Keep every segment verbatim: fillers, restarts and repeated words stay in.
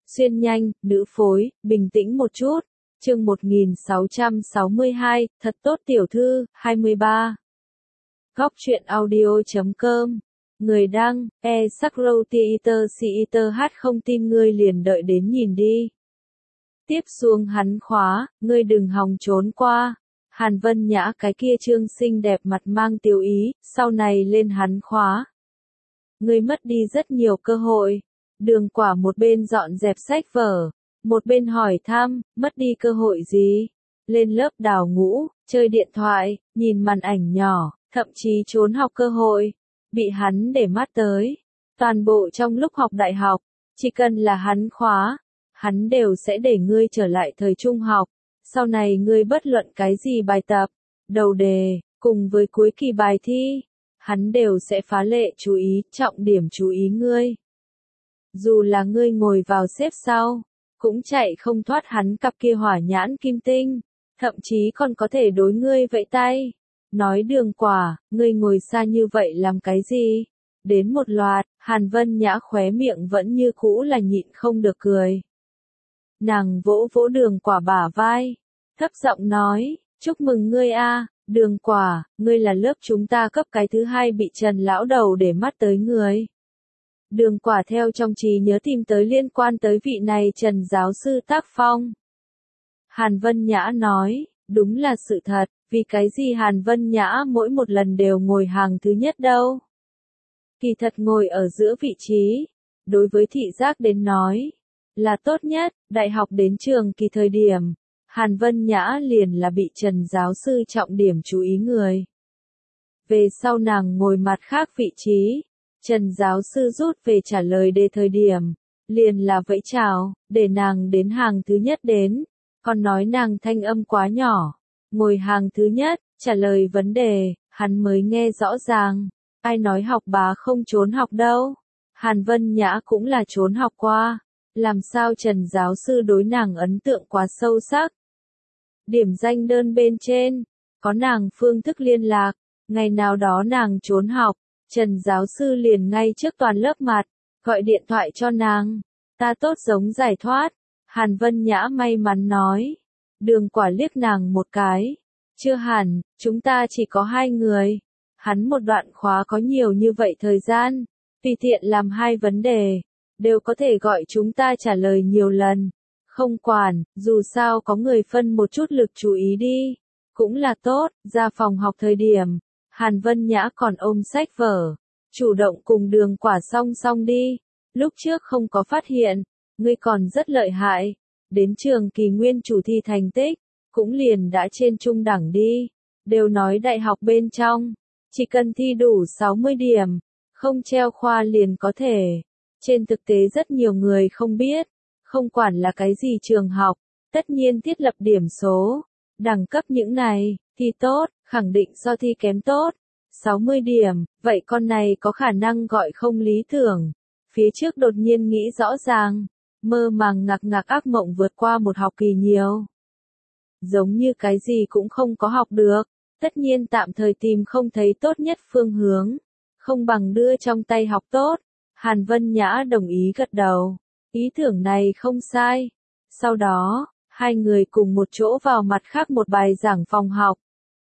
Xuyên nhanh, nữ phối, bình tĩnh một chút. Chương một nghìn sáu trăm sáu mươi hai, thật tốt tiểu thư, hai mươi ba. Góc truyện audio chấm com. Người đăng, e Sakro Theater Theater hát không tin ngươi liền đợi đến nhìn đi. Tiếp xuống hắn khóa, ngươi đừng hòng trốn qua. Hàn Vân Nhã cái kia trương xinh đẹp mặt mang tiêu ý, sau này lên hắn khóa. Ngươi mất đi rất nhiều cơ hội. Đường Quả một bên dọn dẹp sách vở, một bên hỏi thăm, mất đi cơ hội gì? Lên lớp đào ngũ, chơi điện thoại, nhìn màn ảnh nhỏ, thậm chí trốn học cơ hội, bị hắn để mắt tới. Toàn bộ trong lúc học đại học, chỉ cần là hắn khóa, hắn đều sẽ để ngươi trở lại thời trung học. Sau này ngươi bất luận cái gì bài tập, đầu đề, cùng với cuối kỳ bài thi, hắn đều sẽ phá lệ chú ý, trọng điểm chú ý ngươi. Dù là ngươi ngồi vào xếp sau, cũng chạy không thoát hắn cặp kia hỏa nhãn kim tinh, thậm chí còn có thể đối ngươi vẫy tay. Nói Đường Quả, ngươi ngồi xa như vậy làm cái gì? Đến một loạt, Hàn Vân Nhã khóe miệng vẫn như cũ là nhịn không được cười. Nàng vỗ vỗ Đường Quả bả vai, thấp giọng nói, chúc mừng ngươi a, Đường Quả, ngươi là lớp chúng ta cấp cái thứ hai bị Trần lão đầu để mắt tới người. Đường Quả theo trong trí nhớ tìm tới liên quan tới vị này Trần giáo sư tác phong. Hàn Vân Nhã nói, đúng là sự thật, vì cái gì Hàn Vân Nhã mỗi một lần đều ngồi hàng thứ nhất đâu. Kỳ thật ngồi ở giữa vị trí, đối với thị giác đến nói, là tốt nhất, đại học đến trường kỳ thời điểm, Hàn Vân Nhã liền là bị Trần giáo sư trọng điểm chú ý người. Về sau nàng ngồi mặt khác vị trí, Trần giáo sư rút về trả lời đề thời điểm, liền là vẫy chào, để nàng đến hàng thứ nhất đến, còn nói nàng thanh âm quá nhỏ, ngồi hàng thứ nhất, trả lời vấn đề, hắn mới nghe rõ ràng, ai nói học bá không trốn học đâu, Hàn Vân Nhã cũng là trốn học qua, làm sao Trần giáo sư đối nàng ấn tượng quá sâu sắc. Điểm danh đơn bên trên, có nàng phương thức liên lạc, ngày nào đó nàng trốn học, Trần giáo sư liền ngay trước toàn lớp mặt, gọi điện thoại cho nàng, ta tốt giống giải thoát, Hàn Vân Nhã may mắn nói. Đường Quả liếc nàng một cái, chưa hẳn, chúng ta chỉ có hai người, hắn một đoạn khóa có nhiều như vậy thời gian, tùy tiện làm hai vấn đề, đều có thể gọi chúng ta trả lời nhiều lần, không quản, dù sao có người phân một chút lực chú ý đi, cũng là tốt, ra phòng học thời điểm. Hàn Vân Nhã còn ôm sách vở, chủ động cùng Đường Quả song song đi, lúc trước không có phát hiện, ngươi còn rất lợi hại, đến trường kỳ nguyên chủ thi thành tích, cũng liền đã trên trung đẳng đi, đều nói đại học bên trong, chỉ cần thi đủ sáu mươi điểm, không treo khoa liền có thể, trên thực tế rất nhiều người không biết, không quản là cái gì trường học, tất nhiên thiết lập điểm số, đẳng cấp những này, thi tốt, khẳng định so thi kém tốt, sáu mươi điểm, vậy con này có khả năng gọi không lý tưởng. Phía trước đột nhiên nghĩ rõ ràng, mơ màng ngạc ngạc ác mộng vượt qua một học kỳ nhiều. Giống như cái gì cũng không có học được, tất nhiên tạm thời tìm không thấy tốt nhất phương hướng, không bằng đưa trong tay học tốt. Hàn Vân Nhã đồng ý gật đầu, ý tưởng này không sai. Sau đó, hai người cùng một chỗ vào mặt khác một bài giảng phòng học.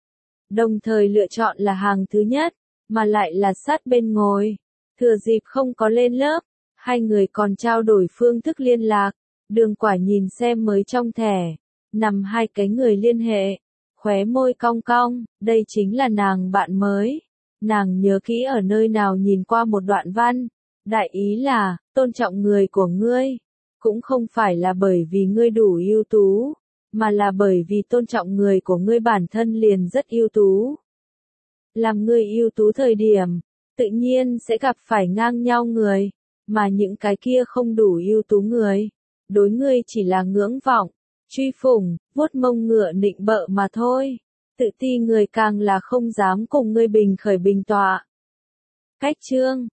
Đồng thời lựa chọn là hàng thứ nhất, mà lại là sát bên ngồi. Thừa dịp không có lên lớp, hai người còn trao đổi phương thức liên lạc. Đường Quả nhìn xem mới trong thẻ, nằm hai cái người liên hệ, khóe môi cong cong, đây chính là nàng bạn mới. Nàng nhớ kỹ ở nơi nào nhìn qua một đoạn văn, đại ý là, tôn trọng người của ngươi, cũng không phải là bởi vì ngươi đủ ưu tú, mà là bởi vì tôn trọng người của ngươi bản thân liền rất ưu tú. Làm ngươi ưu tú thời điểm, tự nhiên sẽ gặp phải ngang nhau người, mà những cái kia không đủ ưu tú người, đối ngươi chỉ là ngưỡng vọng, truy phủng, vuốt mông ngựa nịnh bợ mà thôi. Tự ti người càng là không dám cùng ngươi bình khởi bình tọa. Cách chương